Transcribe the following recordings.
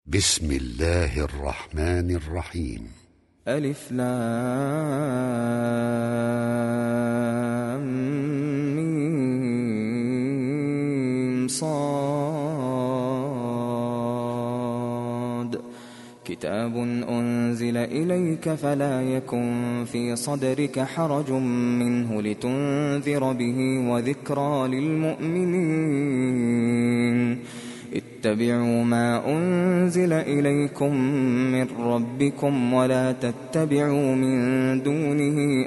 بسم الله الرحمن الرحيم. ألف لام ميم صاد. كتاب أنزل إليك فلا يكن في صدرك حرج منه لتنذر به وذكرى للمؤمنين. اتبعوا ما أنزل إليكم من ربكم ولا تتبعوا من دونه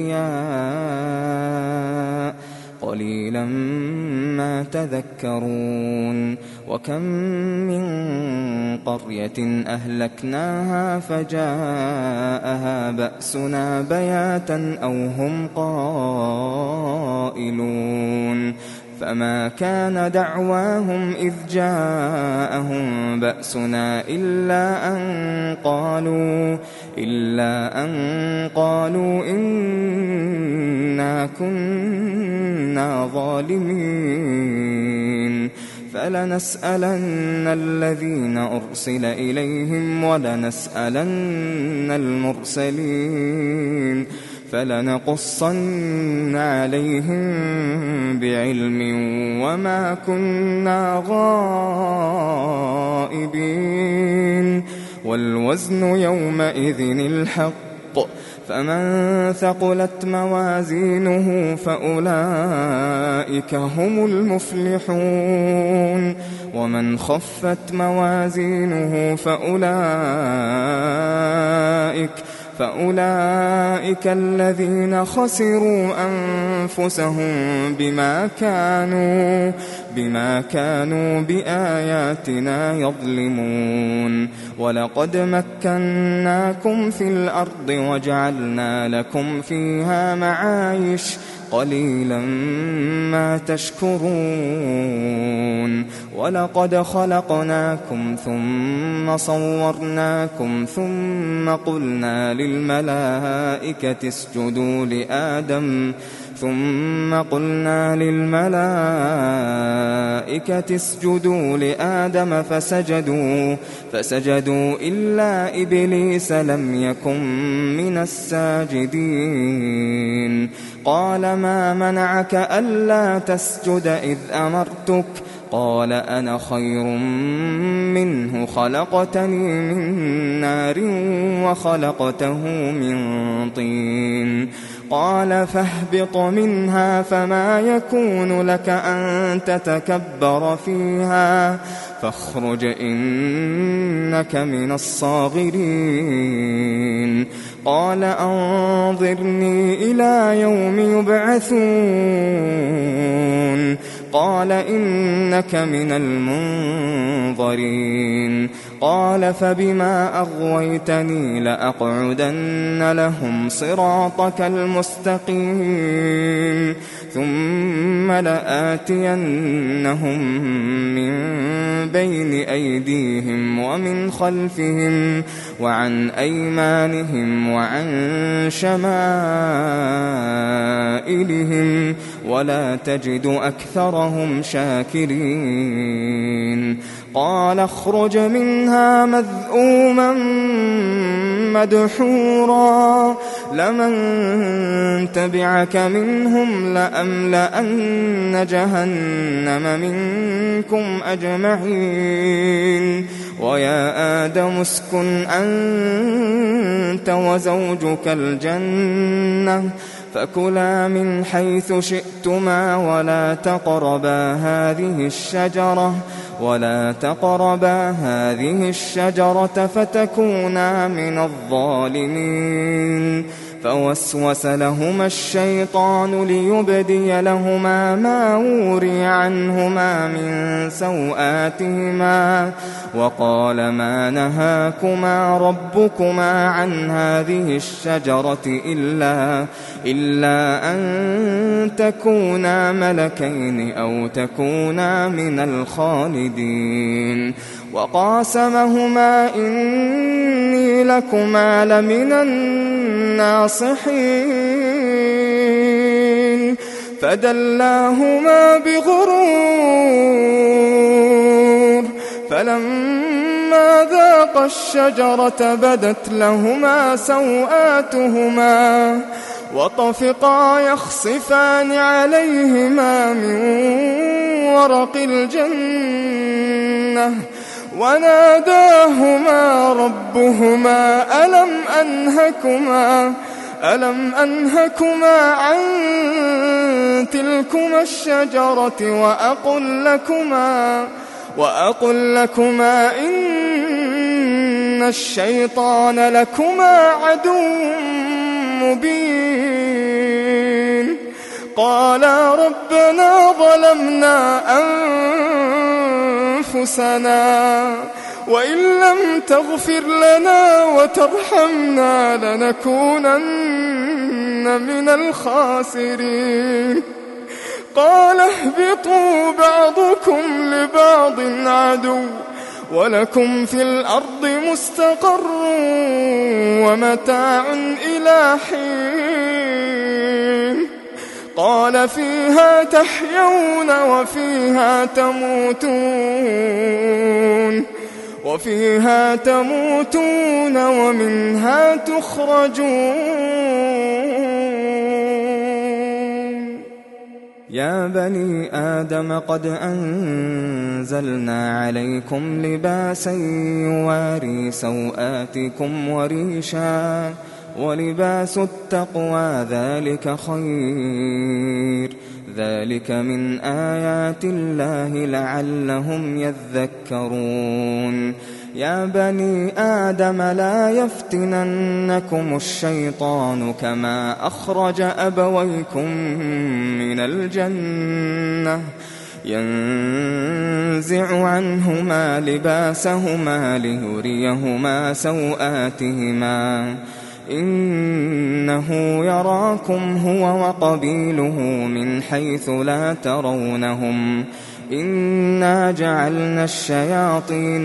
أولياء قليلا ما تذكرون. وكم من قرية أهلكناها فجاءها بأسنا بياتا أو هم قائلون. فما كان دعواهم إذ جاءهم بأسنا إلا أن قالوا إنا كنا ظالمين. فلنسألن الذين أرسل إليهم ولنسألن المرسلين فلنقصن عليهم بعلم وما كنا غائبين. والوزن يومئذ الحق فمن ثقلت موازينه فأولئك هم المفلحون. ومن خفت موازينه فأولئك الذين خسروا أنفسهم بما كانوا بآياتنا يظلمون. ولقد مكناكم في الأرض وجعلنا لكم فيها معايش قليلا ما تشكرون. ولقد خلقناكم ثم صورناكم ثم قلنا للملائكة اسجدوا لآدم فسجدوا إلا إبليس لم يكن من الساجدين. قال ما منعك ألا تسجد إذ أمرتك؟ قال أنا خير منه خلقتني من نار وخلقته من طين. قال فاهبط منها فما يكون لك أن تتكبر فيها فاخرج إنك من الصاغرين. قال أنظرني إلى يوم يبعثون. قال إنك من المنظرين. قال فبما أغويتني لأقعدن لهم صراطك المستقيم ثم لآتينهم من بين أيديهم ومن خلفهم وعن أيمانهم وعن شمائلهم ولا تجد أكثرهم شاكرين. قال اخرج منها مذءوما مدحورا لمن تبعك منهم لأملأن جهنم منكم أجمعين. ويا آدم اسكن أنت وزوجك الجنة فكلا من حيث شئتما ولا تقربا هذه الشجرة فتكونا من الظالمين. فوسوس لهما الشيطان ليبدي لهما ما وري عنهما من سوآتهما وقال ما نهاكما ربكما عن هذه الشجرة إلا أن تكونا ملكين أو تكونا من الخالدين. وقاسمهما إني لكما لمن الناصحين فدلاهما بغرور فلما فلما ذاقا الشجرة بدت لهما سوآتهما وطفقا يخصفان عليهما من ورق الجنة وناداهما ربهما ألم أنهكما عن تلكما الشجرة وأقل لكما إن الشيطان لكما عدو مبين قالا ربنا ظلمنا أنفسنا وإن لم تغفر لنا وترحمنا لنكونن من الخاسرين قال اهبطوا بعضكم لبعض عدو ولكم في الأرض مستقر ومتاع إلى حين قال فيها تحيون وفيها تموتون ومنها تخرجون يا بني آدم قد أنزلنا عليكم لباسا يواري سوآتكم وريشا ولباس التقوى ذلك خير ذلك من آيات الله لعلهم يذكرون يا بني آدم لا يفتننكم الشيطان كما أخرج أبويكم من الجنة ينزع عنهما لباسهما ليريهما سوآتهما إنه يراكم هو وقبيله من حيث لا ترونهم إنا جعلنا الشياطين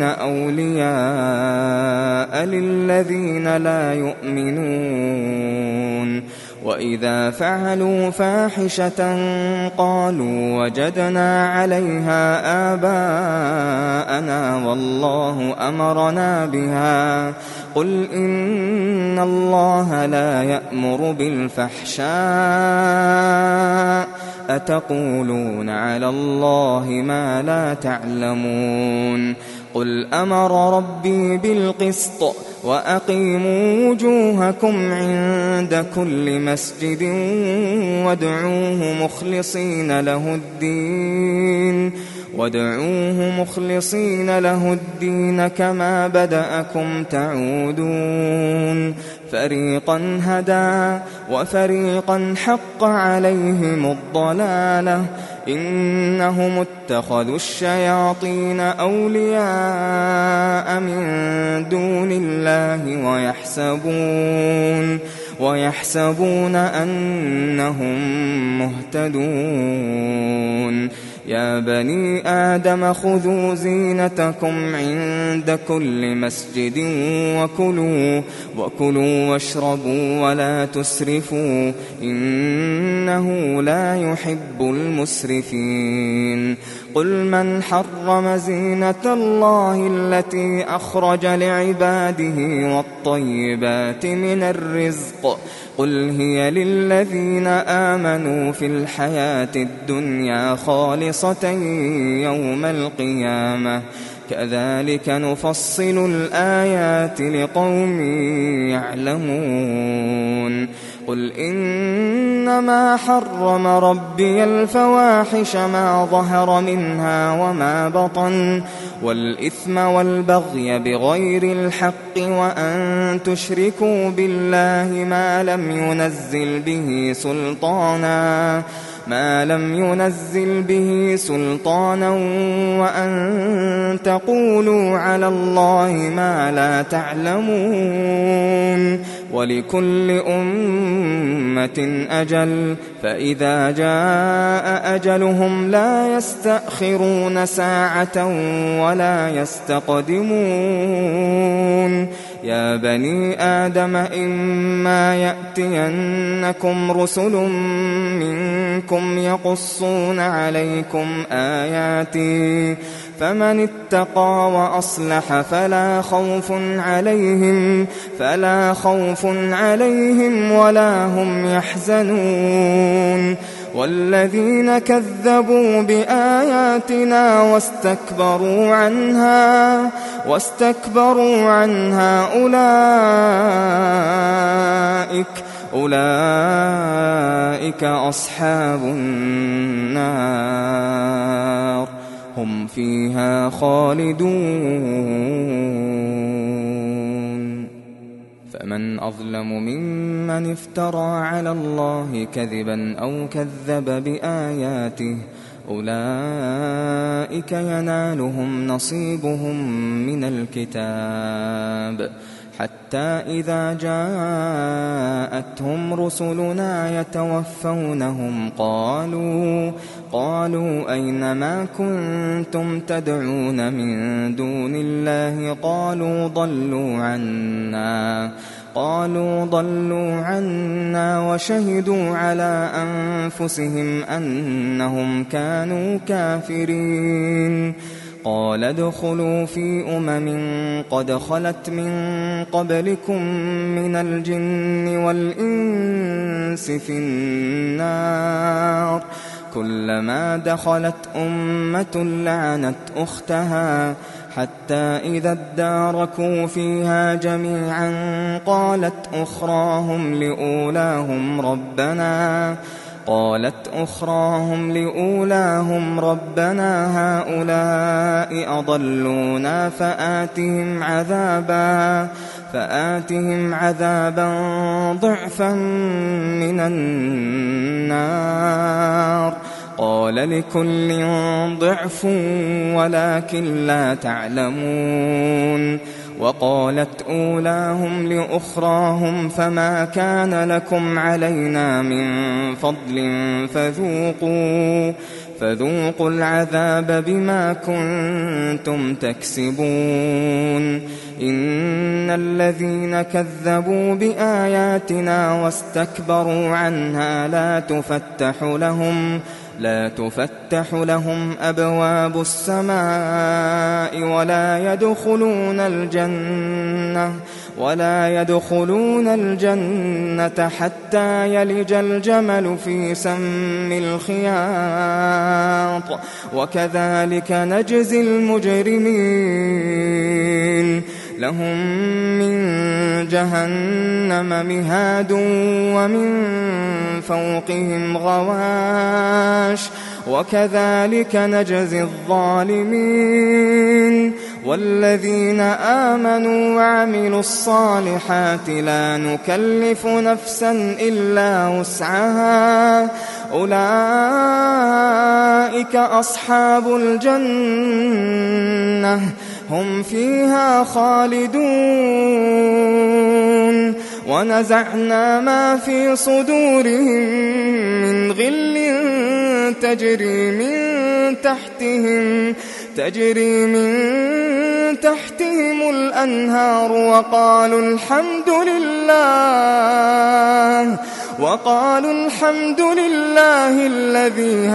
أولياء للذين لا يؤمنون وإذا فعلوا فاحشة قالوا وجدنا عليها آباءنا والله أمرنا بها قل إن الله لا يأمر بالفحشاء أتقولون على الله ما لا تعلمون قل أمر ربي بالقسط وأقيموا وجوهكم عند كل مسجد وادعوه مخلصين له الدين كما بدأكم تعودون فريقا هدى وفريقا حق عليهم الضلالة إنهم اتخذوا الشياطين أولياء من دون الله ويحسبون أنهم مهتدون يا بني آدم خذوا زينتكم عند كل مسجد وكلوا واشربوا ولا تسرفوا إنه لا يحب المسرفين قل من حرم زينة الله التي أخرج لعباده والطيبات من الرزق قل هي للذين آمنوا في الحياة الدنيا خالصة يوم القيامة كذلك نفصل الآيات لقوم يعلمون قل إنما حرم ربي الفواحش ما ظهر منها وما بطن والإثم والبغي بغير الحق وأن تشركوا بالله ما لم ينزل به سلطانا وأن تقولوا على الله ما لا تعلمون ولكل أمة أجل فإذا جاء أجلهم لا يستأخرون ساعة ولا يستقدمون يا بني آدم إما يأتينكم رسل منكم يقصون عليكم آياتي فمن اتقى وأصلح فلا خوف عليهم ولا هم يحزنون والذين كذبوا بآياتنا واستكبروا عنها أولئك أصحاب النار هم فيها خالدون فمن أظلم ممن افترى على الله كذبا أو كذب بآياته أولئك ينالهم نصيبهم من الكتاب حتى إذا جاءتهم رسلنا يتوفونهم قالوا أين ما كنتم تدعون من دون الله قالوا ضلوا عنا وشهدوا على أنفسهم أنهم كانوا كافرين قال ادخلوا في قد خلت من قبلكم من الجن والإنس في النار كلما دخلت أمة لعنت أختها حتى إذا اداركوا فيها جميعا قالت أخراهم لأولاهم ربنا هؤلاء أضلونا فآتهم عذابا ضعفا من النار قال لكل ضعف ولكن لا تعلمون وقالت أولاهم لأخراهم فما كان لكم علينا من فضل فذوقوا العذاب بما كنتم تكسبون إن الذين كذبوا بآياتنا واستكبروا عنها لا تفتح لهم أبواب السماء ولا يدخلون الجنة حتى يلج الجمل في سم الخياط وكذلك نجزي المجرمين لهم من جهنم مهاد ومن فوقهم غواش وكذلك نجزي الظالمين والذين آمنوا وعملوا الصالحات لا نكلف نفسا إلا وسعها أولئك أصحاب الجنة هم فيها خالدون ونزعنا ما في صدورهم من غل تجري من تحتهم الأنهار وقالوا الحمد لله الذي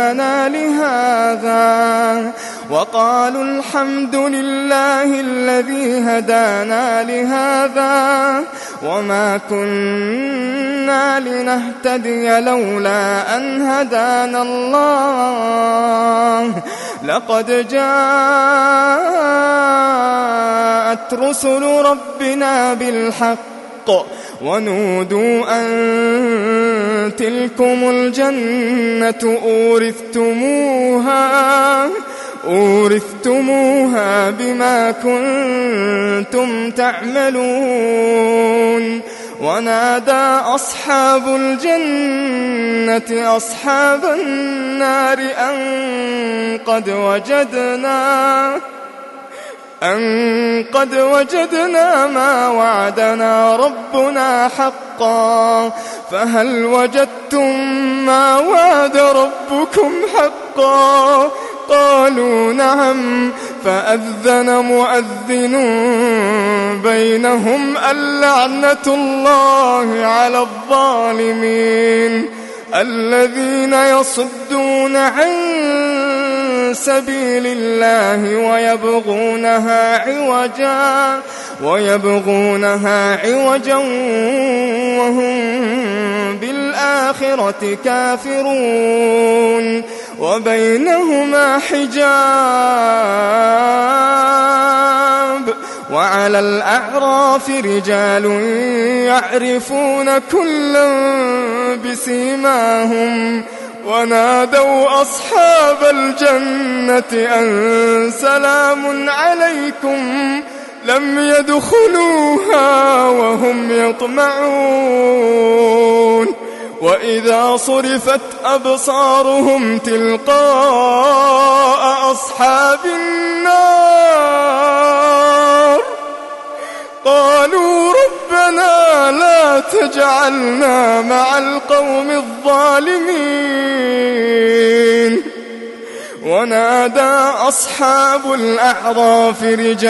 هدانا لهذا وما كنا لنهتدي لولا أن هدانا الله لقد جاءت رسل ربنا بالحق ونودوا أن تلكم الجنة أورثتموها بما كنتم تعملون ونادى أصحاب الجنة أصحاب النار أن قد وجدنا ما وعدنا ربنا حقا فهل وجدتم ما وعد ربكم حقا قالوا نعم فأذن مؤذن بينهم اللعنة الله على الظالمين الذين يصدون عن سبيل الله ويبغونها عوجا وهم بالآخرة كافرون وبينهما حجاب وعلى الأعراف رجال يعرفون كلا بسيماهم ونادوا أصحاب الجنة أن سلام عليكم لم يدخلوها وهم يطمعون وإذا صرفت أبصارهم تلقاء أصحاب النار قالوا ربنا لا تجعلنا مع القوم الظالمين ونادى أصحاب الأعراف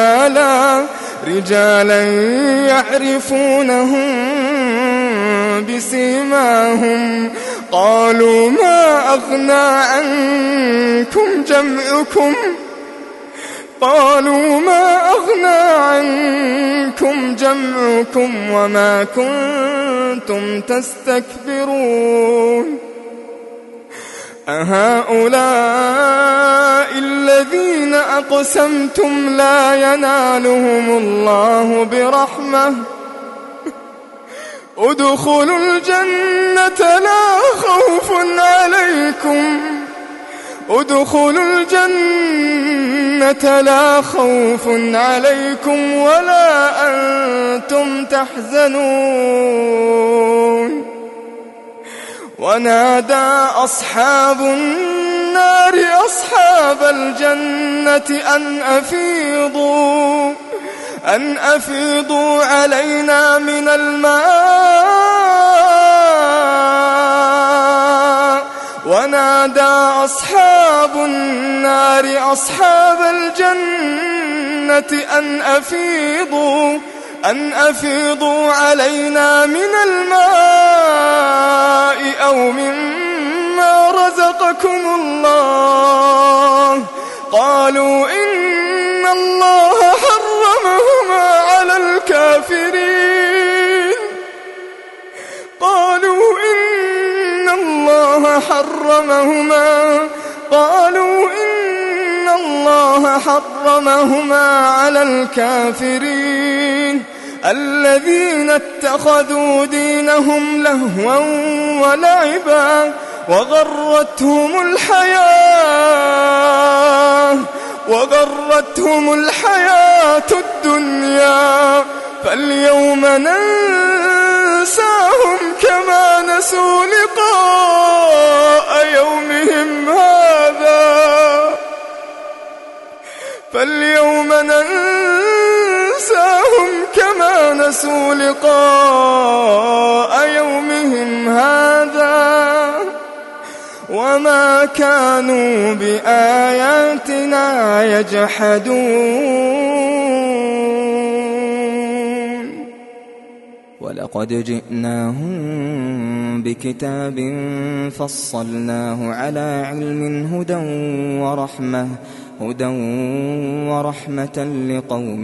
رجالا يعرفونهم بسيماهم قالوا ما أغنى عنكم جمعكم وما كنتم تستكبرون أهؤلاء الذين أقسمتم لا ينالهم الله برحمة ادخلوا الجنة لا خوف عليكم ولا أنتم تحزنون ونادى أصحاب النار أصحاب الجنة أن أفيضوا علينا من الماء ونادى أصحاب النار أصحاب الجنة أن أفيضوا علينا من الماء أو مما رزقكم الله قالوا إن الله حرمهما على الكافرين الذين اتخذوا دينهم لهوا ولعبا وغرتهم الحياة الدنيا فاليوم ننساهم كما نسوا لقاء يومهم هذا وما كانوا بآياتنا يجحدون ولقد جئناهم بكتاب فصلناه على علم هدى ورحمة لقوم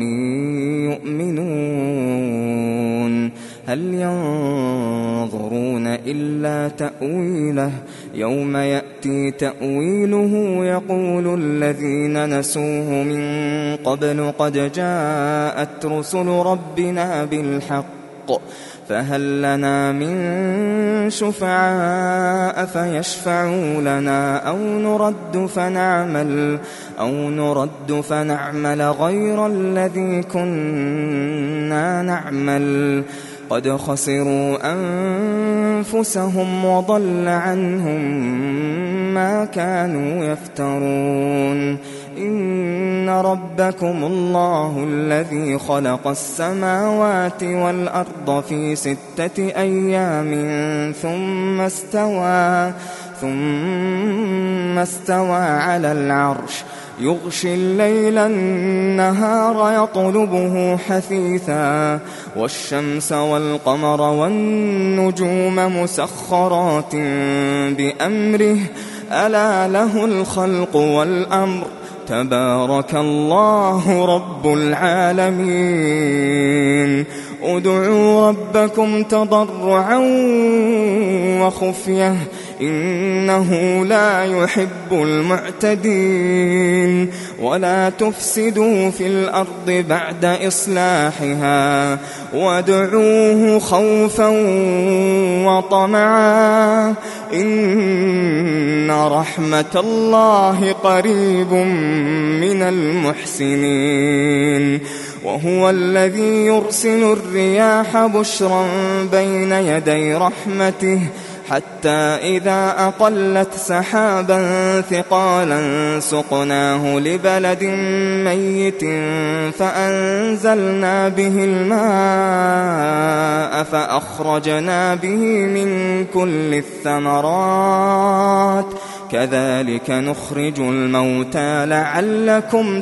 يؤمنون هل ينظرون إلا تأويله يوم يأتي تأويله يقول الذين نسوه من قبل قد جاءت رسل ربنا بالحق فهل لنا من شفعاء فيشفعوا لنا أو نرد فنعمل غير الذي كنا نعمل قد خسروا أنفسهم وضل عنهم ما كانوا يفترون إن ربكم الله الذي خلق السماوات والأرض في 6 أيام ثم استوى على العرش يغشي الليل النهار يطلبه حثيثا والشمس والقمر والنجوم مسخرات بأمره ألا له الخلق والأمر تبارك الله رب العالمين ادعوا ربكم تضرعا وخفية إنه لا يحب المعتدين ولا تفسدوا في الأرض بعد إصلاحها وادعوه خوفا وطمعا إن رحمة الله قريب من المحسنين وهو الذي يرسل الرياح بشرا بين يدي رحمته حتى إذا أقلت سحابا ثقالا سقناه لبلد ميت فأنزلنا به الماء فأخرجنا به من كل الثمرات كذلك نخرج الموتى لعلكم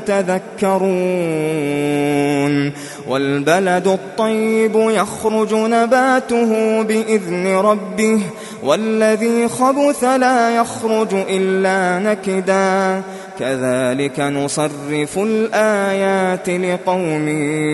تذكرون والبلد الطيب يخرج نباته بإذن ربه والذي خبث لا يخرج إلا نكدا كذلك نصرف الآيات لقوم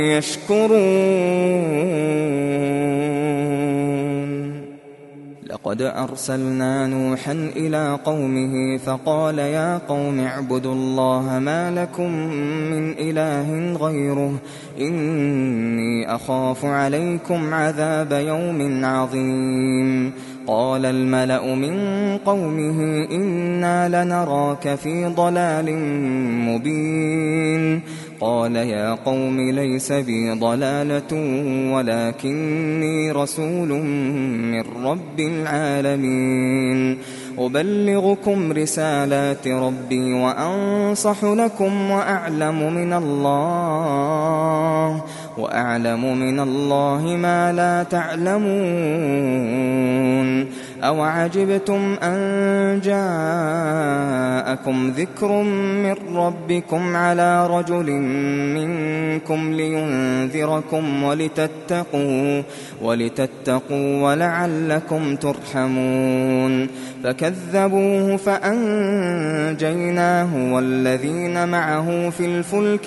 يشكرون لقد أرسلنا نوحا إلى قومه فقال يا قوم اعبدوا الله ما لكم من إله غيره إني أخاف عليكم عذاب يوم عظيم قال الملأ من قومه إنا لنراك في ضلال مبين قال يا قوم ليس بي ضلالة ولكني رسول من رب العالمين أبلغكم رسالات ربي وأنصح لكم وأعلم من الله ما لا تعلمون أوعجبتم أن جاءكم ذكر من ربكم على رجل منكم لينذركم ولتتقوا ولعلكم ترحمون فكذبوه فأنجيناه والذين معه في الفلك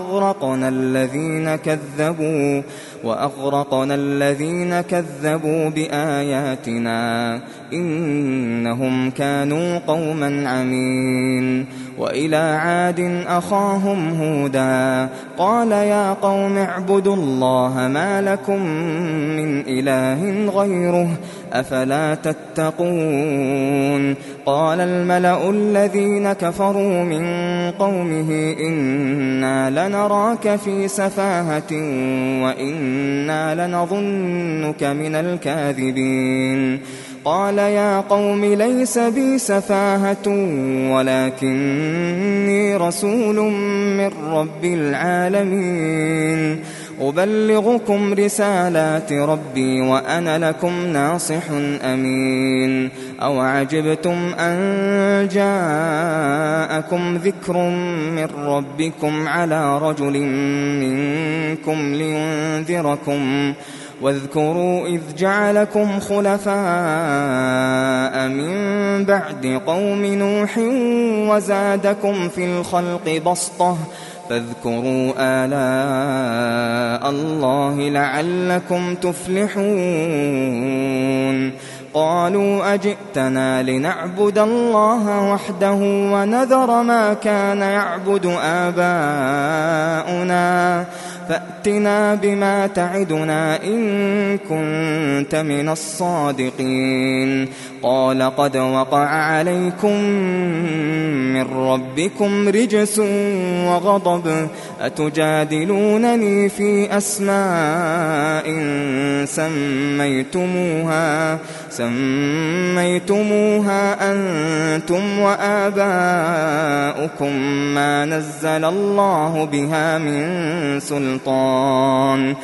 وأغرقنا الذين كذبوا بآياتنا إنهم كانوا قوما عمين وإلى عاد أخاهم هودا قال يا قوم اعبدوا الله ما لكم من إله غيره أفلا تتقون قال الملأ الذين كفروا من قومه إنا لنراك في سفاهة وإنا لنظنك من الكاذبين قال يا قوم ليس بي سفاهة ولكني رسول من رب العالمين أبلغكم رسالات ربي وأنا لكم ناصح أمين أوعجبتم أن جاءكم ذكر من ربكم على رجل منكم لينذركم واذكروا إذ جعلكم خلفاء من بعد قوم نوح وزادكم في الخلق بسطة فاذكروا آلاء الله لعلكم تفلحون قالوا أجئتنا لنعبد الله وحده ونذر ما كان يعبد آباؤنا فأتنا بما تعدنا إن كنت من الصادقين قال قد وقع عليكم من ربكم رجس وغضب أتجادلونني في أسماء سميتموها أنتم وآباؤكم ما نزل الله بها من سلطان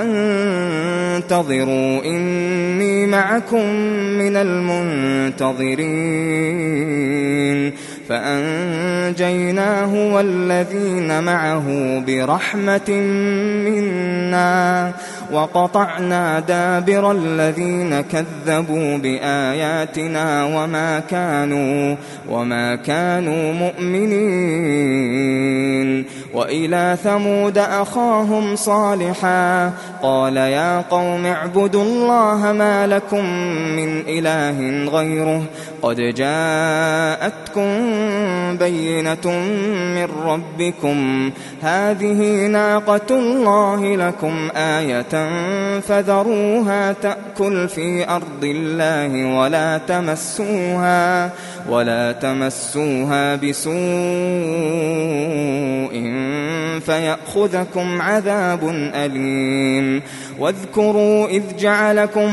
فانتظروا إني معكم من المنتظرين فأنجيناه والذين معه برحمة منا وقطعنا دابر الذين كذبوا بآياتنا وما كانوا مؤمنين. وإلى ثمود أخاهم صالحا قال يا قوم اعبدوا الله ما لكم من إله غيره قد جاءتكم بينة من ربكم هذه ناقة الله لكم آية فذروها تأكل في أرض الله ولا تمسوها بسوء فيأخذكم عذاب أليم. واذكروا إذ جعلكم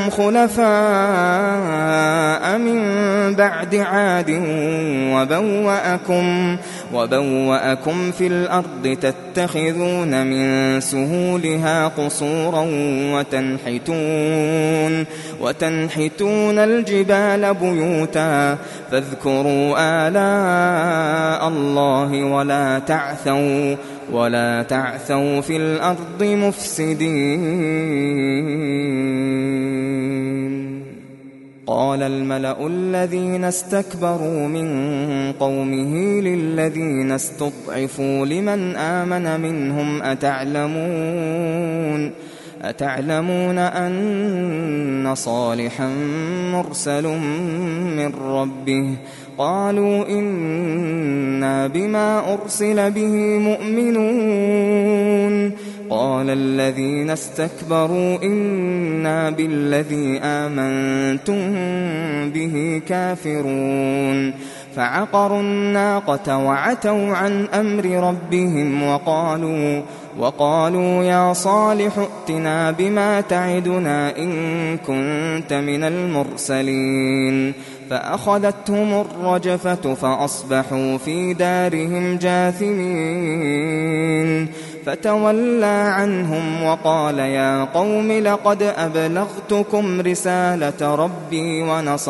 خلفاء من بعد عاد وبوأكم في الأرض تتخذون من سهولها قصورا وتنحتون الجبال بيوتا فاذكروا آلاء الله ولا تعثوا في الأرض مفسدين. قال الملأ الذين استكبروا من قومه للذين استضعفوا لمن آمن منهم أتعلمون أن صالحا مرسل من ربه قالوا إنا بما أرسل به مؤمنون. قال الذين استكبروا إنا بالذي آمنتم به كافرون. فعقروا الناقة وعتوا عن أمر ربهم وقالوا يا صالح ائتنا بما تعدنا إن كنت من المرسلين. فأخذتهم الرجفة فأصبحوا في دارهم جاثمين. فتولى عنهم وقال يا قوم لقد أبلغتكم رسالة ربي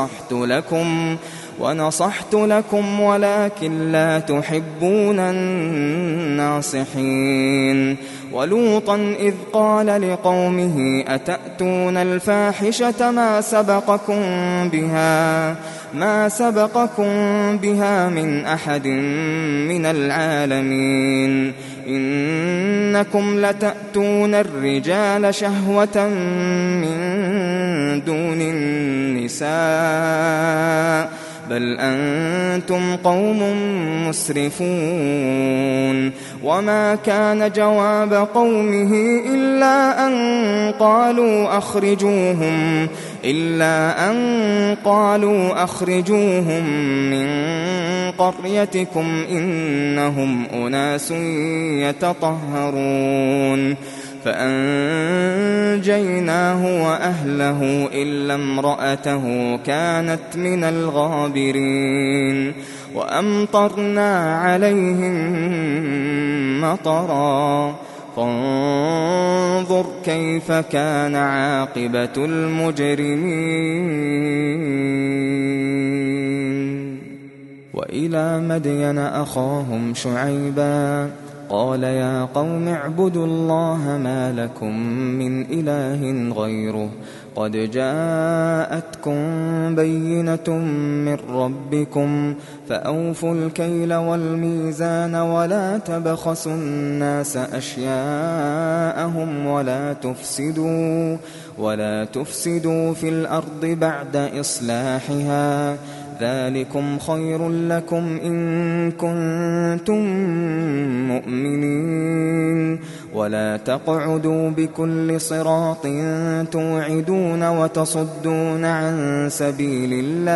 ونصحت لكم ولكن لا تحبون الناصحين. ولوطا إذ قال لقومه أتأتون الفاحشة ما سبقكم بها من أحد من العالمين. إنكم لتأتون الرجال شهوة من دون النساء بل أنتم قوم مسرفون. وما كان جواب قومه إلا أن قالوا أخرجوهم من قريتكم إنهم أناس يتطهرون. فأنجيناه وأهله إلا امرأته كانت من الغابرين. وأمطرنا عليهم مطرا فانظر كيف كان عاقبة المجرمين. وإلى مدين أخاهم شعيبا قال يا قوم اعبدوا الله ما لكم من إله غيره قد جاءتكم بينة من ربكم فأوفوا الكيل والميزان ولا تبخسوا الناس أشياءهم ولا تفسدوا في الأرض بعد إصلاحها ذلكم خير لكم إن كنتم مؤمنين. ولا تقعدوا بكل صراط توعدون وتصدون عن سبيل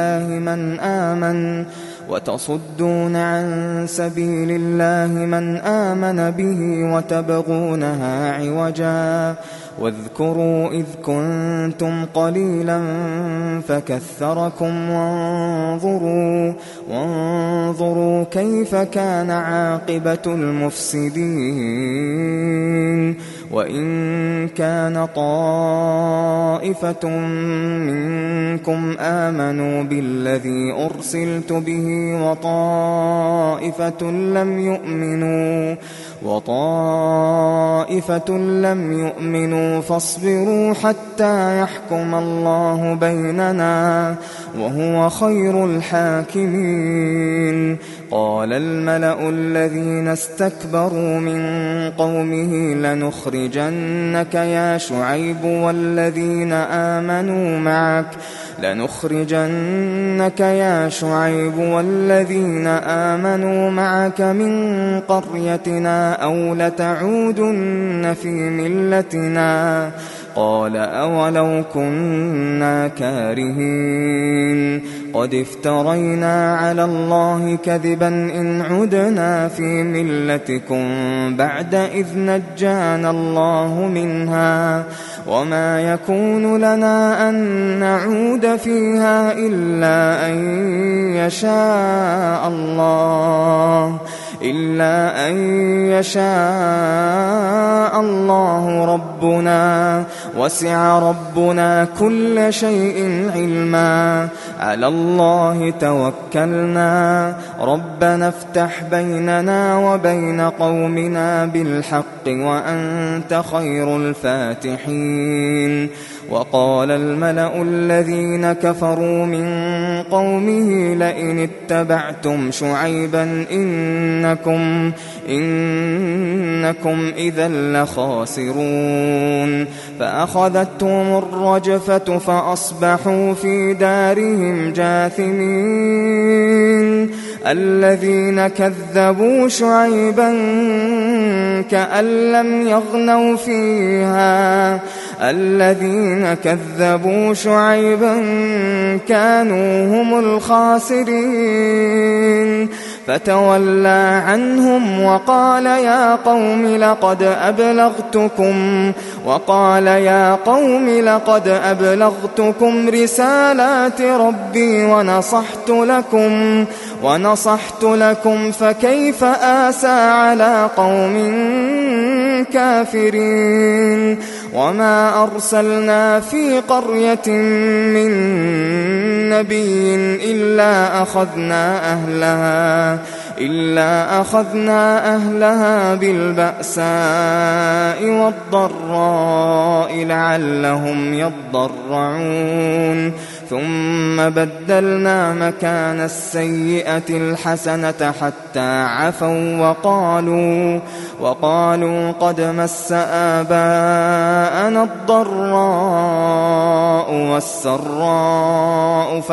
الله من آمن به وتبغونها عوجا. واذكروا إذ كنتم قليلا فكثركم وانظروا كيف كان عاقبة المفسدين. وإن كان طائفة منكم آمنوا بالذي أرسلت به وطائفة لم يؤمنوا فاصبروا حتى يحكم الله بيننا وهو خير الحاكمين. قال الملأ الذين استكبروا من قومه لنخرجنك يا شعيب والذين آمنوا معك من قريتنا أو لتعودن في ملتنا. قال أولو كنا كارهين قد افترينا على الله كذبا إن عدنا في ملتكم بعد إذ نجانا الله منها وما يكون لنا أن نعود فيها إلا أن يشاء الله ربنا وسع ربنا كل شيء علما على الله توكلنا ربنا افتح بيننا وبين قومنا بالحق وأنت خير الفاتحين. وقال الملأ الذين كفروا من قومه لئن اتبعتم شعيبا إنكم إذا لخاسرون. فأخذتهم الرجفة فأصبحوا في دارهم جاثمين. الذين كذبوا شعيبا كأن لم يغنوا فيها الذين كذبوا شعيبا كانوا هم الخاسرين. فتولى عنهم وقال يا قوم لقد أبلغتكم رسالات ربي ونصحت لكم فكيف آسى على قوم كافرين. وما أرسلنا في قرية من نبي إلا أخذنا أهلها بالبأساء والضراء لعلهم يضرعون. ثم بدلنا مكان السيئة الحسنة حتى عفوا وقالوا قد مس آباءنا الضراء والسراء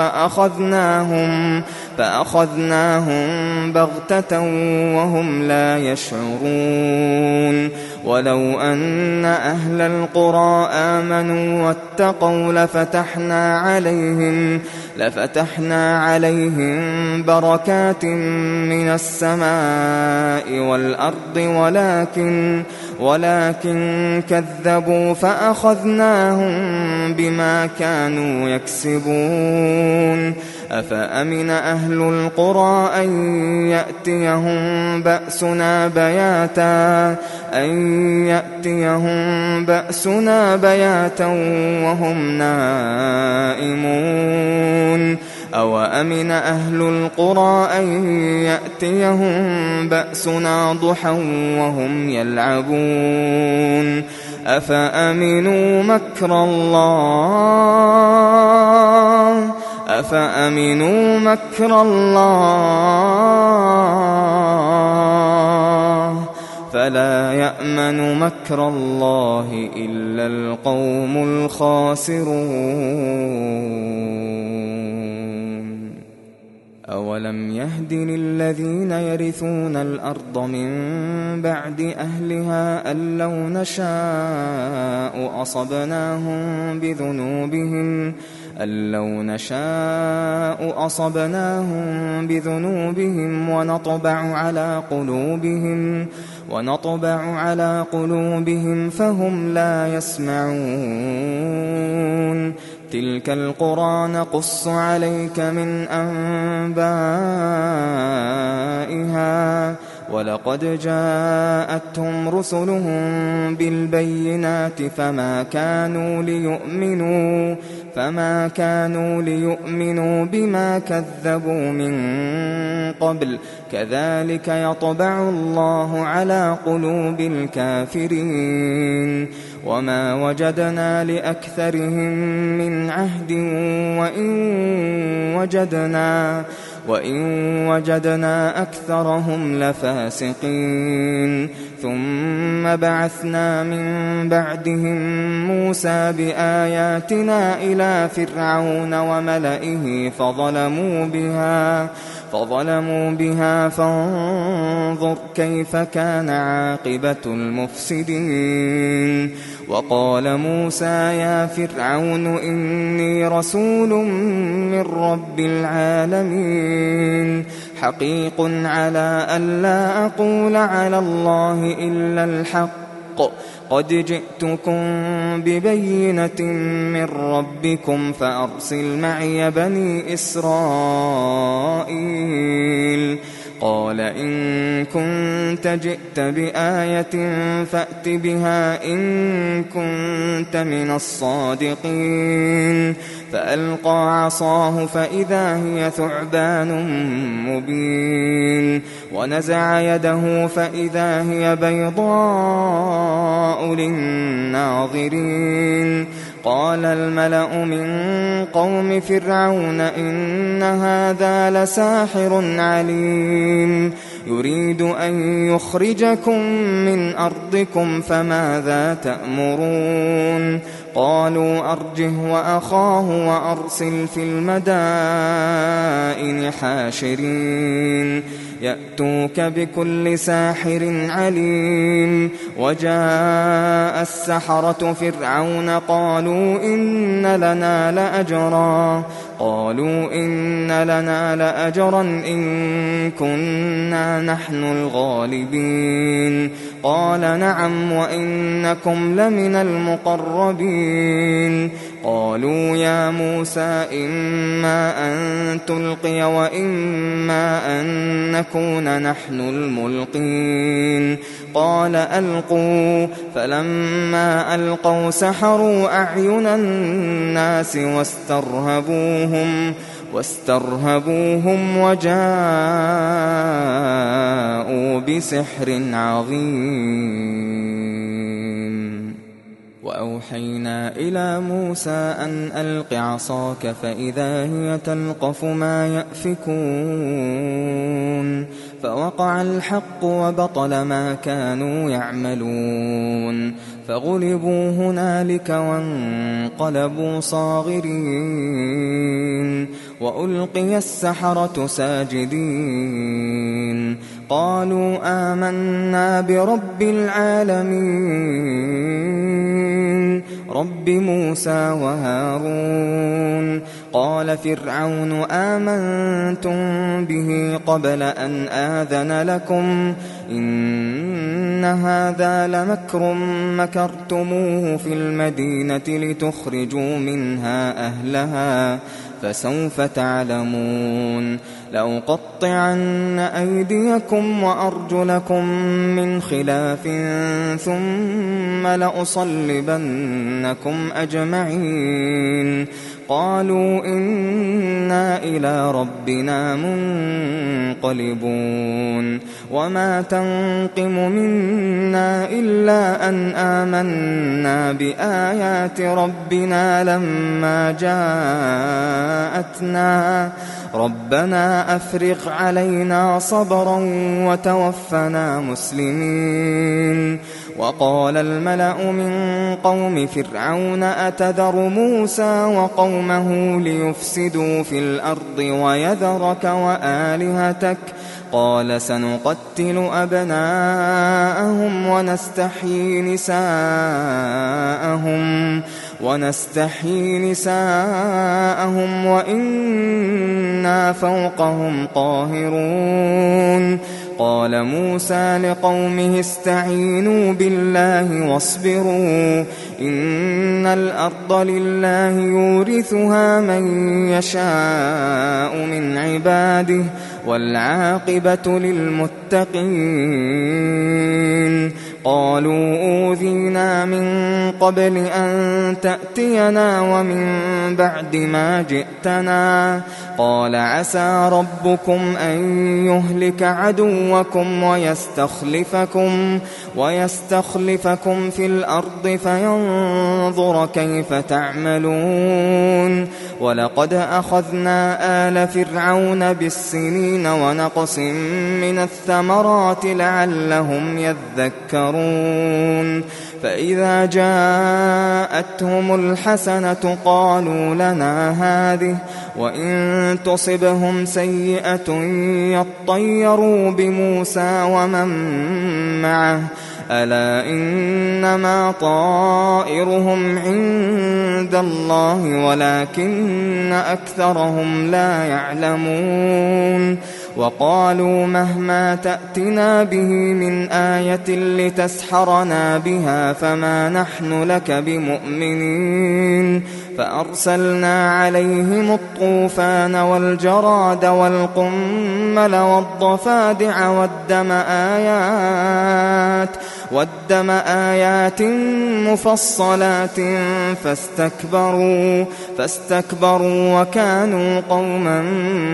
فأخذناهم بغتة وهم لا يشعرون. ولو أن أهل القرى آمنوا واتقوا لفتحنا عليهم بركات من السماء والأرض ولكن كذبوا فأخذناهم بما كانوا يكسبون. أفأمن أهل القرى أن يأتيهم بأسنا بياتا وهم نائمون. أوأمن أهل القرى أن يأتيهم بأسنا ضحى وهم يلعبون. أفأمنوا مكر الله فلا يأمن مكر الله إلا القوم الخاسرون. أولم يهد للذين يرثون الأرض من بعد أهلها أن لو نشاء أصبناهم بذنوبهم ونطبع على قلوبهم فهم لا يسمعون. تلك القرى نقص عليك من أنبائها ولقد جاءتهم رسلهم بالبينات فما كانوا ليؤمنوا بما كذبوا من قبل كذلك يطبع الله على قلوب الكافرين وما وجدنا لأكثرهم من عهد وإن وجدنا أكثرهم لفاسقين ثم بعثنا من بعدهم موسى بآياتنا إلى فرعون وملئه فظلموا بها فانظر كيف كان عاقبة المفسدين وقال موسى يا فرعون إني رسول من رب العالمين حقيق على ألا أقول على الله إلا الحق قد جئتكم ببينة من ربكم فأرسل معي بني إسرائيل قال إن كنت جئت بآية فأت بها إن كنت من الصادقين فألقى عصاه فإذا هي ثعبان مبين ونزع يده فإذا هي بيضاء للناظرين قال الملأ من قوم فرعون إن هذا لساحر عليم يريد أن يخرجكم من أرضكم فماذا تأمرون قالوا أرجه وأخاه وأرسل في المدائن حاشرين يأتوك بكل ساحر عليم وجاء السحرة فرعون قالوا إن لنا لأجرا إن كنا نحن الغالبين قال نعم وإنكم لمن المقربين قالوا يا موسى إما أن تلقي وإما أن نكون نحن الملقين قال ألقوا فلما ألقوا سحروا أعين الناس واسترهبوهم وجاءوا بسحر عظيم وأوحينا إلى موسى أن ألق عصاك فإذا هي تلقف ما يأفكون فوقع الحق وبطل ما كانوا يعملون فغلبوا هنالك وانقلبوا صاغرين وألقي السحرة ساجدين قالوا آمنا برب العالمين رب موسى وهارون قال فرعون آمنتم به قبل أن آذن لكم إن هذا لمكر مكرتموه في المدينة لتخرجوا منها أهلها فسوف تعلمون لأقطعن أيديكم وأرجلكم من خلاف ثم لأصلبنكم أجمعين قالوا إنا إلى ربنا منقلبون وما تنقم منا إلا أن آمنا بآيات ربنا لما جاءتنا ربنا أفرغ علينا صبرا وتوفنا مسلمين وقال الملأ من قوم فرعون أتذر موسى وقومه ليفسدوا في الأرض ويذرك وآلهتك قال سنقتل أبناءهم ونستحيي نساءهم وإنا فوقهم قاهرون قال موسى لقومه استعينوا بالله واصبروا إن الأرض لله يورثها من يشاء من عباده والعاقبة للمتقين قالوا أوذينا من قبل أن تأتينا ومن بعد ما جئتنا قال عسى ربكم أن يهلك عدوكم ويستخلفكم في الأرض فينظر كيف تعملون ولقد أخذنا آل فرعون بالسنين ونقص من الثمرات لعلهم يذكرون فإذا جاءتهم الحسنة قالوا لنا هذه وإن تصبهم سيئة يطيروا بموسى ومن معه ألا إنما طائرهم عند الله ولكن أكثرهم لا يعلمون وقالوا مهما تأتنا به من آية لتسحرنا بها فما نحن لك بمؤمنين فأرسلنا عليهم الطوفان والجراد والقمل والضفادع والدم آيات مفصلات فاستكبروا وكانوا قوما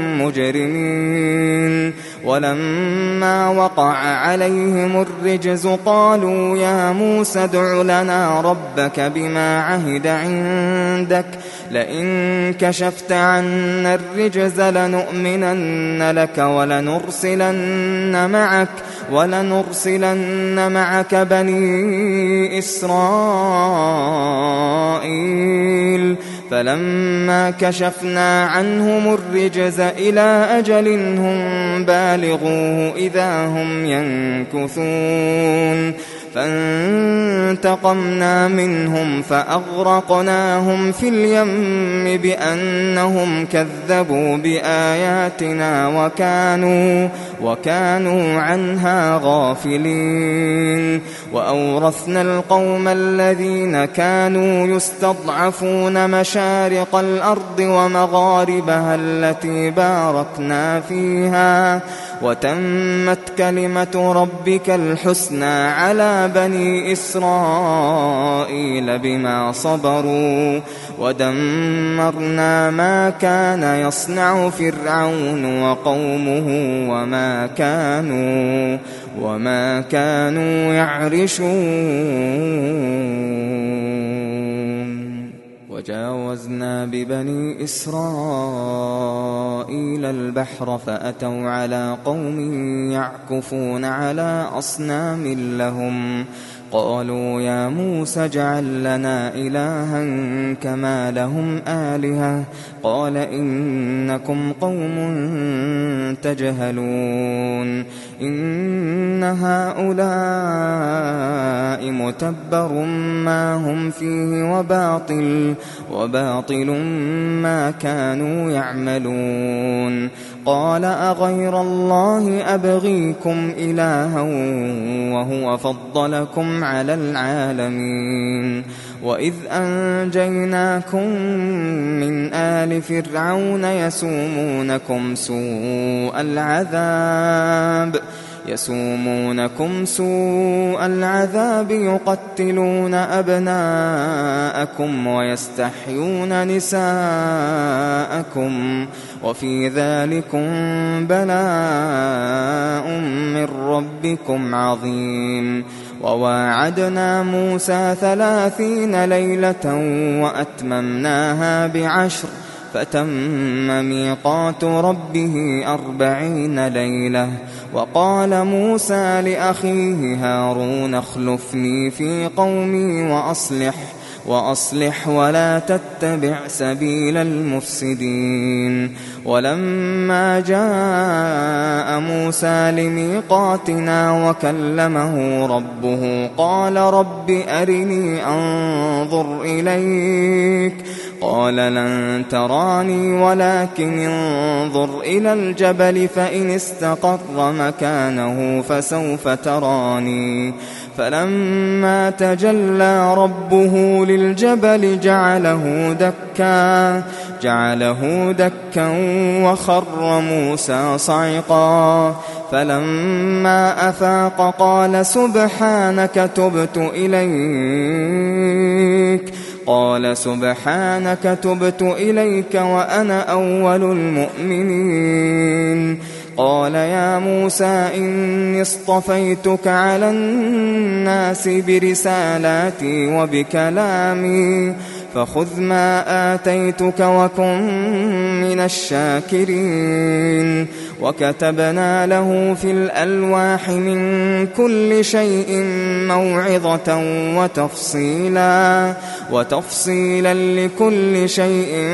مجرمين ولما وقع عليهم الرجز قالوا يا موسى ادع لنا ربك بما عهد عندك لئن كشفت عنا الرجز لنؤمنن لك ولنرسلن معك بني إسرائيل فلما كشفنا عنهم الرجز إلى أجل هم بالغوه إذا هم ينكثون فانتقمنا منهم فأغرقناهم في اليم بأنهم كذبوا بآياتنا وكانوا عنها غافلين وأورثنا القوم الذين كانوا يستضعفون مشارق الأرض ومغاربها التي باركنا فيها وتمت كلمة ربك الحسنى على بني إسرائيل بما صبروا ودمرنا ما كان يصنع فرعون وقومه وما كانوا يعرشون وجاوزنا ببني إسرائيل البحر فأتوا على قوم يعكفون على أصنام لهم قالوا يا موسى اجعل لنا إلها كما لهم آلهة قال إنكم قوم تجهلون إن هؤلاء متبر ما هم فيه وباطل ما كانوا يعملون قال أغير الله أبغيكم إلها وهو فضلكم على العالمين وإذ أنجيناكم من آل فرعون يسومونكم سوء العذاب يقتلون أبناءكم ويستحيون نساءكم وفي ذلكم بلاء من ربكم عظيم وواعدنا موسى 30 ليلة وأتممناها ب10 فتم ميقات ربه 40 ليلة وقال موسى لأخيه هارون اخلفني في قومي وأصلح ولا تتبع سبيل المفسدين ولما جاء موسى لميقاتنا وكلمه ربه قال رب أرني أنظر إليك قال لن تراني ولكن انظر إلى الجبل فإن استقر مكانه فسوف تراني فلما تجلى ربه للجبل جعله دكا وخر موسى صعقا فلما أفاق قال سبحانك تبت إليك وأنا أول المؤمنين قال يا موسى إني اصطفيتك على الناس برسالاتي وبكلامي فخذ ما آتيتك وكن من الشاكرين وكتبنا له في الألواح من كل شيء موعظة وتفصيلا لكل شيء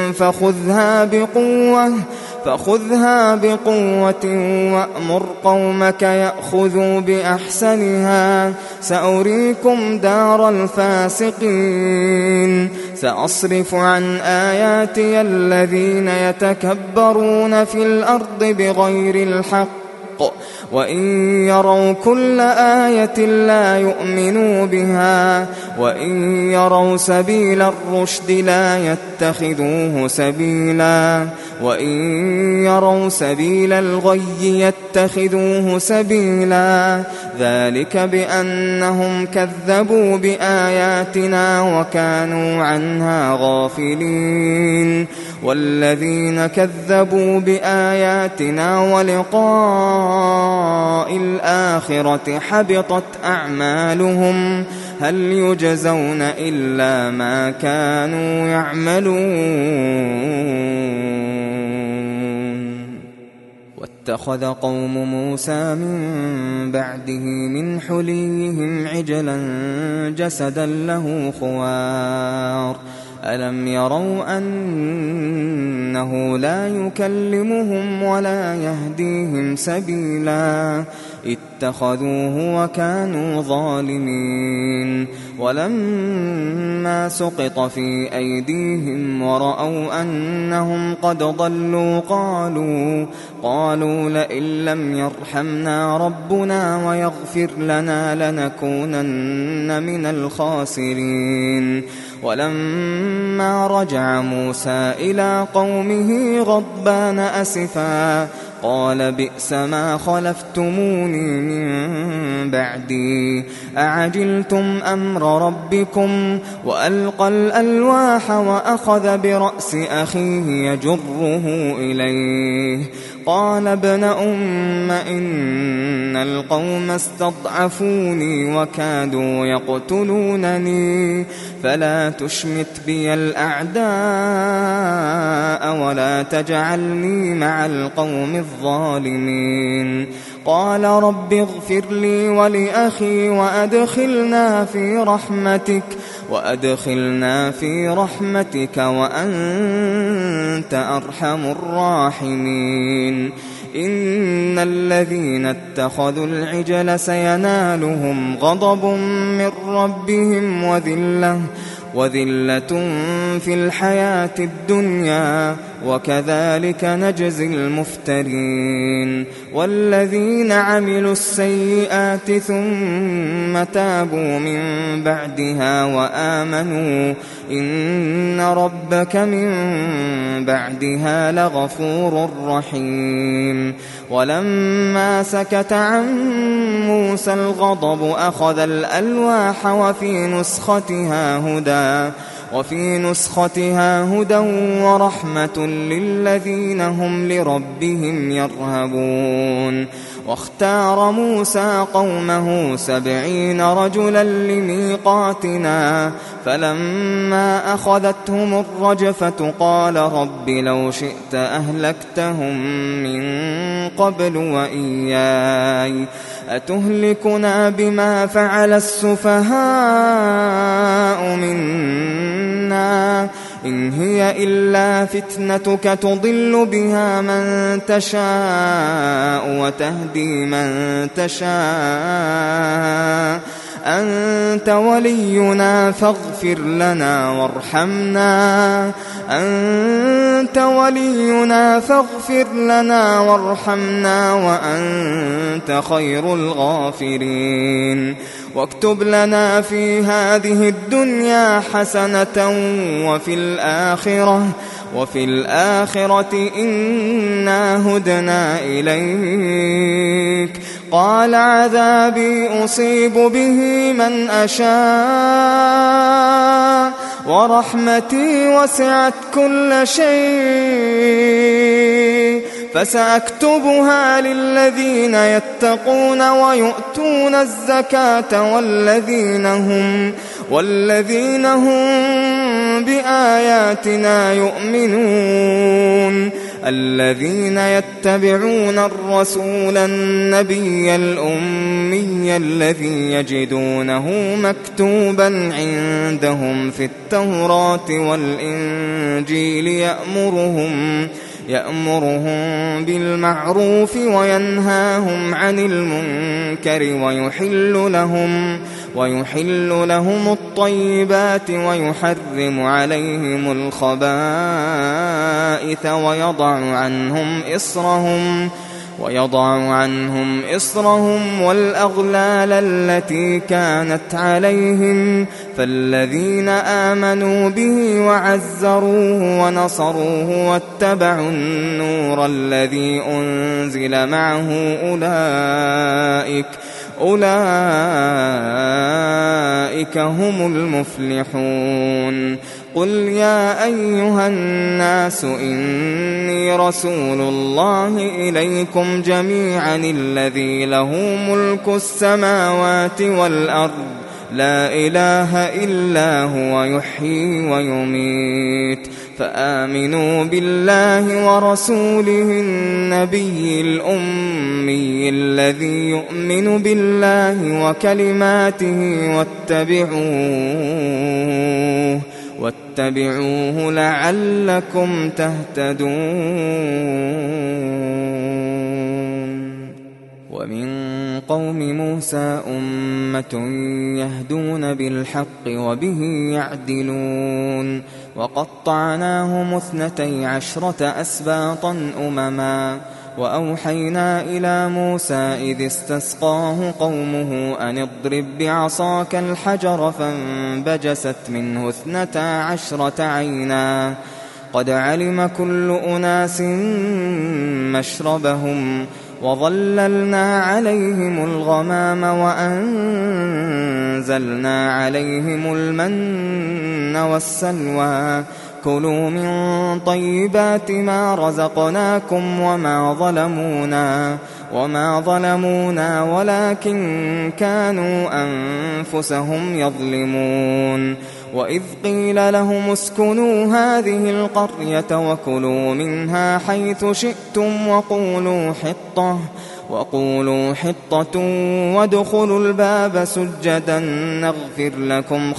فخذها بقوة وأمر قومك يأخذوا بأحسنها سأريكم دار الفاسقين سأصرف عن آياتي الذين يتكبرون في الأرض بغير الحق وإن يروا كل آية لا يؤمنوا بها وإن يروا سبيل الرشد لا يتخذوه سبيلا وإن يروا سبيل الغي يتخذوه سبيلا ذلك بأنهم كذبوا بآياتنا وكانوا عنها غافلين والذين كذبوا بآياتنا ولقاء الآخرة حبطت أعمالهم هل يجزون إلا ما كانوا يعملون واتخذ قوم موسى من بعده من حليهم عجلا جسدا له خوار ألم يروا أنه لا يكلمهم ولا يهديهم سبيلا اتخذوه وكانوا ظالمين ولما سقط في أيديهم ورأوا أنهم قد ضلوا قالوا لئن لم يرحمنا ربنا ويغفر لنا لنكونن من الخاسرين ولما رجع موسى إلى قومه غضبان أسفا قال بئس ما خلفتموني من بعدي أعجلتم أمر ربكم وألقى الألواح وأخذ برأس أخيه يجره إليه قال ابن أم إن القوم استضعفوني وكادوا يقتلونني فلا تشمت بي الأعداء ولا تجعلني مع القوم الظالمين قال رب اغفر لي ولأخي وأدخلنا في رحمتك وأنت أرحم الراحمين إن الذين اتخذوا العجل سينالهم غضب من ربهم وذلة في الحياة الدنيا وكذلك نجزي المفترين والذين عملوا السيئات ثم تابوا من بعدها وآمنوا إن ربك من بعدها لغفور رحيم ولما سكت عن موسى الغضب أخذ الألواح وفي نسختها هدى ورحمة للذين هم لربهم يرهبون واختار موسى قومه 70 رجلا لميقاتنا فلما أخذتهم الرجفة قال رب لو شئت أهلكتهم من قبل وإياي أتهلكنا بما فعل السفهاء منا إن هي إلا فتنتك تضل بها من تشاء وتهدي من تشاء أنت ولينا فاغفر لنا وارحمنا أنت ولينا فاغفر لنا وارحمنا وأنت خير الغافرين واكتب لنا في هذه الدنيا حسنة وفي الآخرة إنا هدنا إليك قال عذابي أصيب به من أشاء ورحمتي وسعت كل شيء فسأكتبها للذين يتقون ويؤتون الزكاة والذين هم بآياتنا يؤمنون الذين يتبعون الرسول النبي الأمي الذي يجدونه مكتوبا عندهم في التوراة والإنجيل يأمرهم بالمعروف وينهاهم عن المنكر ويحل لهم الطيبات ويحرم عليهم الخبائث ويضع عنهم إصرهم والأغلال التي كانت عليهم فالذين آمنوا به وعزروه ونصروه واتبعوا النور الذي أنزل معه أولئك هم المفلحون قل يا أيها الناس إني رسول الله إليكم جميعا الذي له ملك السماوات والأرض لا إله إلا هو يحيي ويميت فآمنوا بالله ورسوله النبي الأمي الذي يؤمن بالله وكلماته واتبعوه لعلكم تهتدون ومن قوم موسى أمة يهدون بالحق وبه يعدلون وقطعناهم 12 أسباطا أمما وأوحينا إلى موسى إذ استسقاه قومه أن اضرب بعصاك الحجر فانبجست منه 12 عينا قد علم كل أناس مشربهم وظللنا عليهم الغمام وأنزلنا عليهم المن والسلوى كلوا من طيبات ما رزقناكم وما ظلمونا ولكن كانوا أنفسهم يظلمون وإذ قيل لهم اسكنوا هذه القرية وكلوا منها حيث شئتم وقولوا حطة وادخلوا الباب سجدا نغفر لكم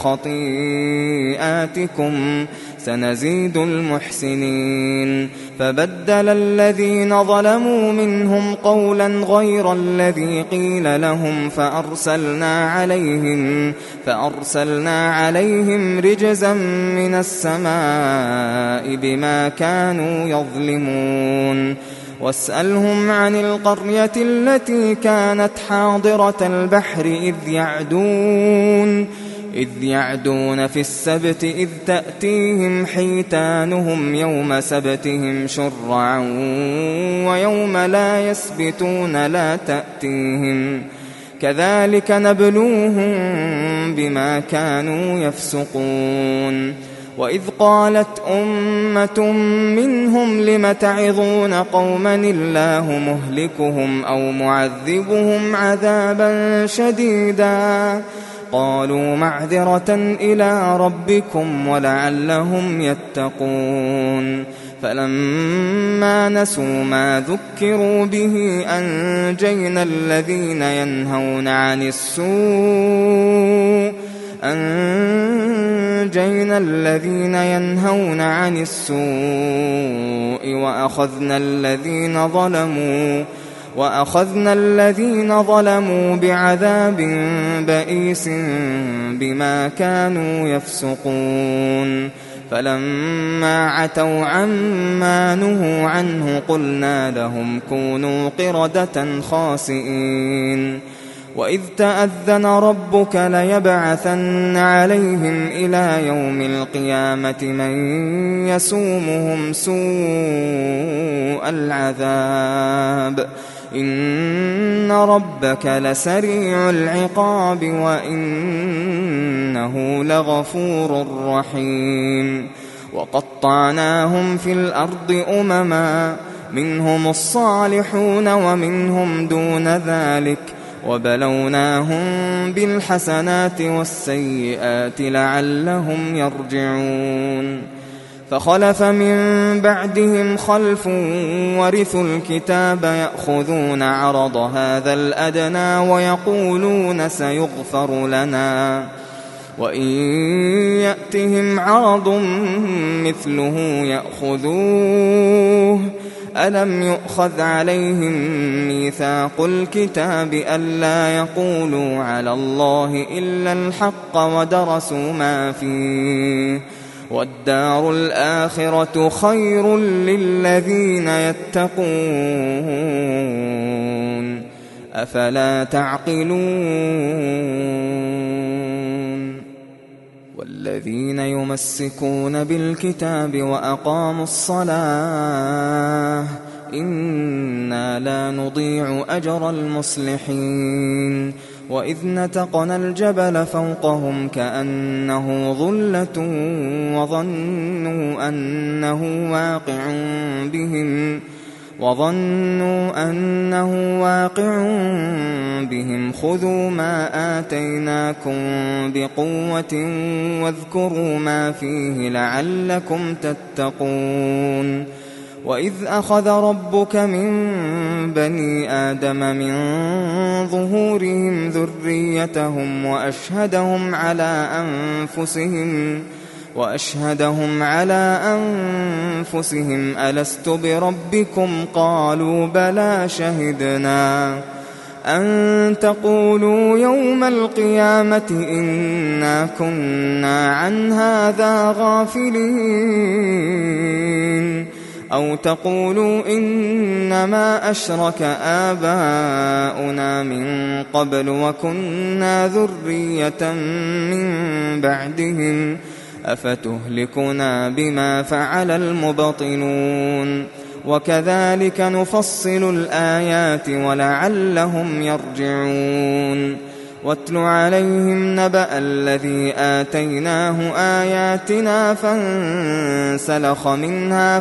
خطيئاتكم سنزيد المحسنين فبدل الذين ظلموا منهم قولا غير الذي قيل لهم فأرسلنا عليهم رجزا من السماء بما كانوا يظلمون واسألهم عن القرية التي كانت حاضرة البحر إذ يعدون في السبت إذ تأتيهم حيتانهم يوم سبتهم شرعا ويوم لا يسبتون لا تأتيهم كذلك نبلوهم بما كانوا يفسقون وإذ قالت أمة منهم لم تعظون قوما الله مهلكهم أو معذبهم عذابا شديدا قالوا معذرة إلى ربكم ولعلهم يتقون فلما نسوا ما ذكروا به أنجينا الذين ينهون عن السوء وأخذنا الذين ظلموا وأخذنا الذين ظلموا بعذاب بئيس بما كانوا يفسقون فلما عتوا عما نهوا عنه قلنا لهم كونوا قردة خاسئين وإذ تأذن ربك ليبعثن عليهم إلى يوم القيامة من يسومهم سوء العذاب إن ربك لسريع العقاب وإنه لغفور رحيم وقطعناهم في الأرض أمما منهم الصالحون ومنهم دون ذلك وبلوناهم بالحسنات والسيئات لعلهم يرجعون فخلف من بعدهم خلف ورثوا الكتاب يأخذون عرض هذا الأدنى ويقولون سيغفر لنا وإن يأتهم عرض مثله يأخذوه ألم يؤخذ عليهم ميثاق الكتاب ألا يقولوا على الله إلا الحق ودرسوا ما فيه والدار الآخرة خير للذين يتقون أفلا تعقلون والذين يمسكون بالكتاب وأقاموا الصلاة إنا لا نضيع أجر المصلحين وإذ نتقنا الجبل فوقهم كأنه ظلة وظنوا أنه واقع بهم خذوا ما آتيناكم بقوة واذكروا ما فيه لعلكم تتقون وإذ أخذ ربك من بني آدم من ظهورهم ذريتهم وأشهدهم على أنفسهم ألست بربكم قالوا بلى شهدنا أن تقولوا يوم القيامة إنا كنا عن هذا غافلين أو تقولوا إنما أشرك آباؤنا من قبل وكنا ذرية من بعدهم أفتهلكنا بما فعل المبطلون وكذلك نفصل الآيات ولعلهم يرجعون واتل عليهم نبأ الذي آتيناه آياتنا فانسلخ منها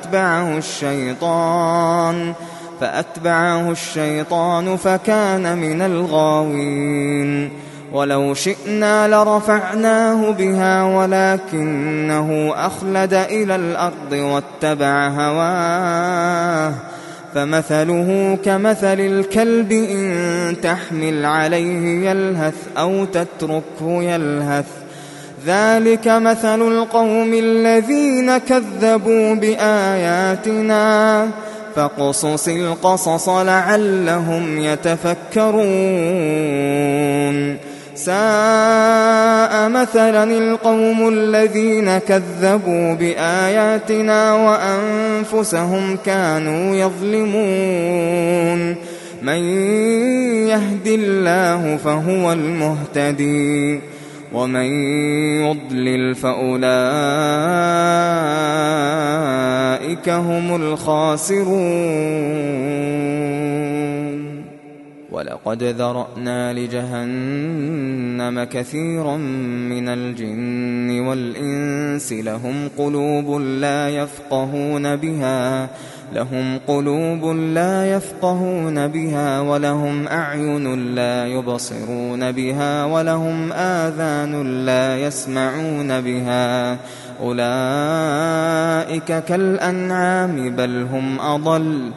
فأتبعه الشيطان فكان من الغاوين ولو شئنا لرفعناه بها ولكنه أخلد إلى الأرض واتبع هواه فمثله كمثل الكلب إن تحمل عليه يلهث أو تتركه يلهث ذلك مثل القوم الذين كذبوا بآياتنا فاقصص القصص لعلهم يتفكرون ساء مثلا القوم الذين كذبوا بآياتنا وأنفسهم كانوا يظلمون من يهد الله فهو المهتدي ومن يضلل فأولئك هم الخاسرون ولقد ذرأنا لجهنم كثيرا من الجن والإنس لهم قلوب لا يفقهون بها ولهم أعين لا يبصرون بها ولهم آذان لا يسمعون بها أولئك كالأنعام بل هم أضل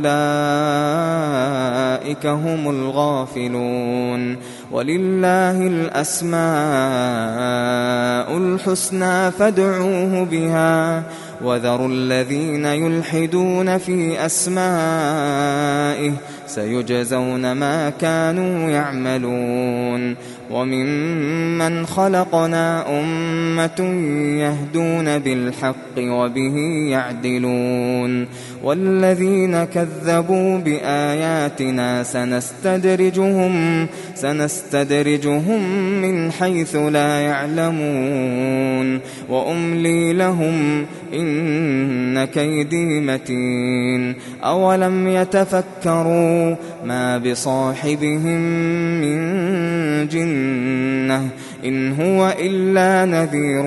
أولئك هم الغافلون ولله الأسماء الحسنى فادعوه بها وذروا الذين يلحدون في أسمائه سيجزون ما كانوا يعملون وممن خلقنا أمة يهدون بالحق وبه يعدلون والذين كذبوا بآياتنا سنستدرجهم من حيث لا يعلمون وأملي لهم إن كيدي متين أولم يتفكروا ما بصاحبهم من جنة إن هو إلا نذير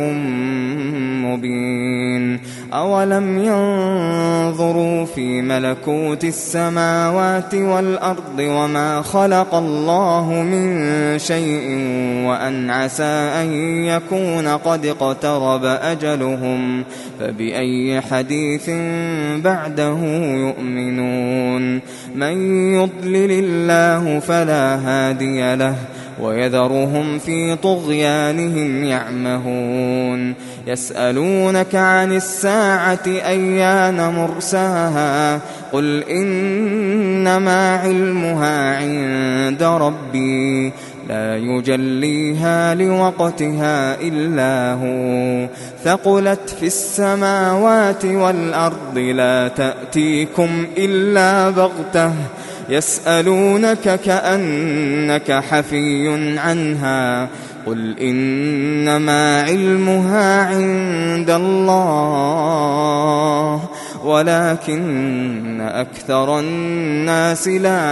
مبين أولم ينظروا في ملكوت السماوات والأرض وما خلق الله من شيء وأن عسى أن يكون قد اقترب أجلهم فبأي حديث بعده يؤمنون من يضلل الله فلا هادي له ويذرهم في طغيانهم يعمهون يسألونك عن الساعة أيان مرساها قل إنما علمها عند ربي لا يجليها لوقتها إلا هو ثقلت في السماوات والأرض لا تأتيكم إلا بغتة يسألونك كأنك حفي عنها قل إنما علمها عند الله ولكن أكثر الناس لا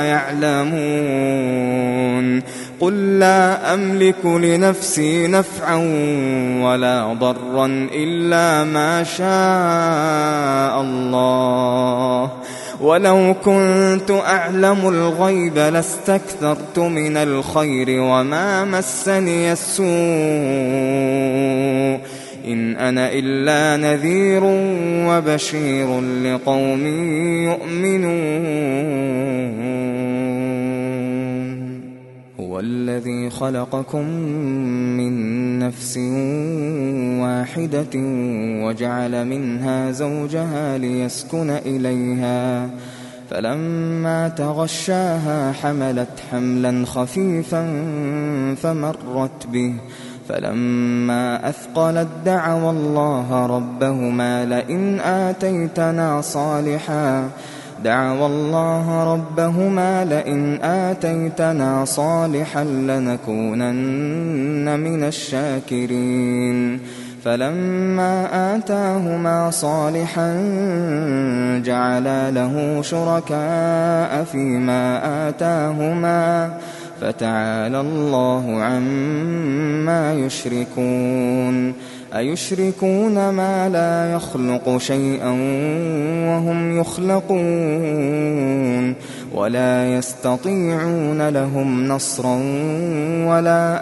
يعلمون قل لا أملك لنفسي نفعا ولا ضرا إلا ما شاء الله ولو كنت أعلم الغيب لاستكثرت من الخير وما مسني السوء إن أنا إلا نذير وبشير لقوم يؤمنون هو الذي خلقكم من نفس واحدة وجعل منها زوجها ليسكن إليها فلما تغشاها حملت حملا خفيفا فمرت به فلما أثقلت دعوا الله ربهما لئن آتيتنا صالحا لنكونن من الشاكرين فلما آتاهما صالحا جعلا له شركاء فيما آتاهما فتعالى الله عما يشركون أيشركون ما لا يخلق شيئا وهم يخلقون ولا يستطيعون لهم نصرا ولا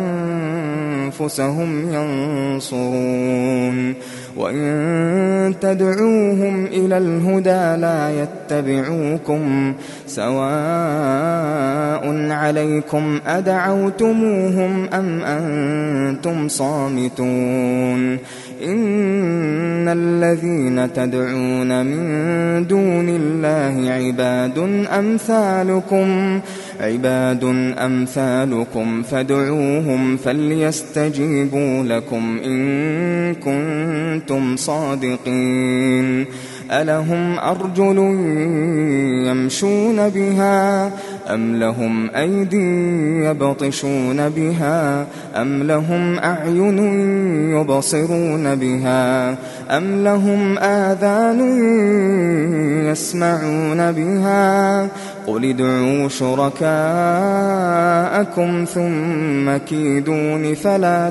أنفسهم ينصرون وإن تدعوهم إلى الهدى لا يتبعوكم سواء عليكم أدعوتموهم أم أنتم صامتون إن الذين تدعون من دون الله عباد أمثالكم فادعوهم فليستجيبوا لكم إن كنتم صادقين ألهم أرجل يمشون بها أم لهم أيدي يبطشون بها أم لهم أعين يبصرون بها أم لهم آذان يسمعون بها قل ادعوا شركاءكم ثم كيدون فلا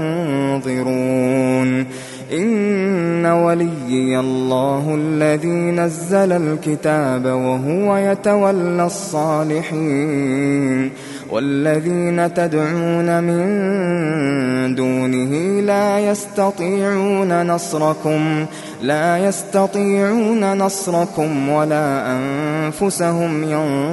تنظرون إن وليي الله الذي نزل الكتاب وهو يتولى الصالحين والذين تدعون من دونه لا يستطيعون نصركم ولا أنفسهم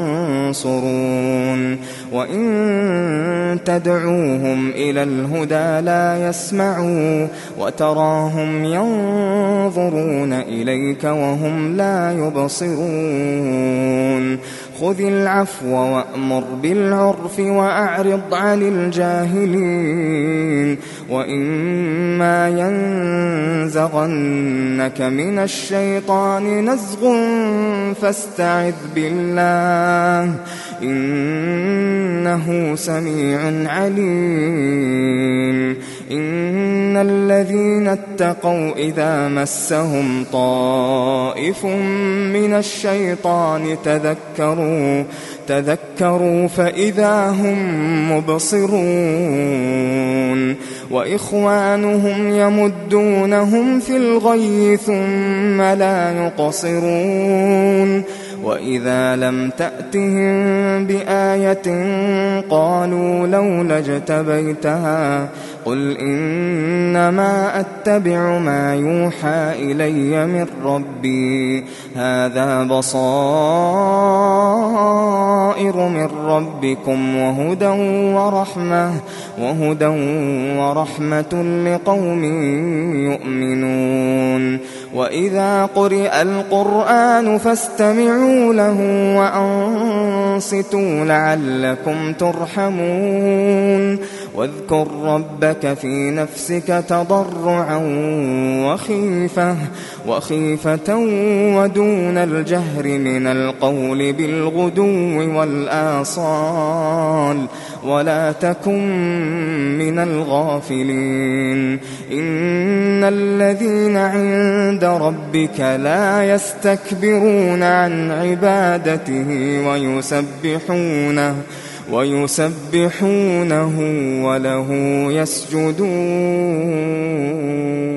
ينصرون وإن تدعوهم إلى الهدى لا يسمعوا وتراهم ينظرون إليك وهم لا يبصرون خذ العفو وأمر بالعرف وأعرض عن الجاهلين وإما ينزغنك من الشيطان نزغ فاستعذ بالله إنه سميع عليم إن الذين اتقوا إذا مسهم طائف من الشيطان تذكروا فإذا هم مبصرون وإخوانهم يمدونهم في الغي ثم لا يقصرون وإذا لم تأتهم بآية قالوا لولا اجتبيتها قل إنما أتبع ما يوحى إلي من ربي هذا بصائر من ربكم وهدى ورحمة لقوم يؤمنون وإذا قرئ القرآن فاستمعوا له وأنصتوا لعلكم ترحمون واذكر ربك في نفسك تضرعا وخيفة ودون الجهر من القول بالغدو والآصال ولا تكن من الغافلين إن الذين عند ربك لا يستكبرون عن عبادته ويسبحونه وله يسجدون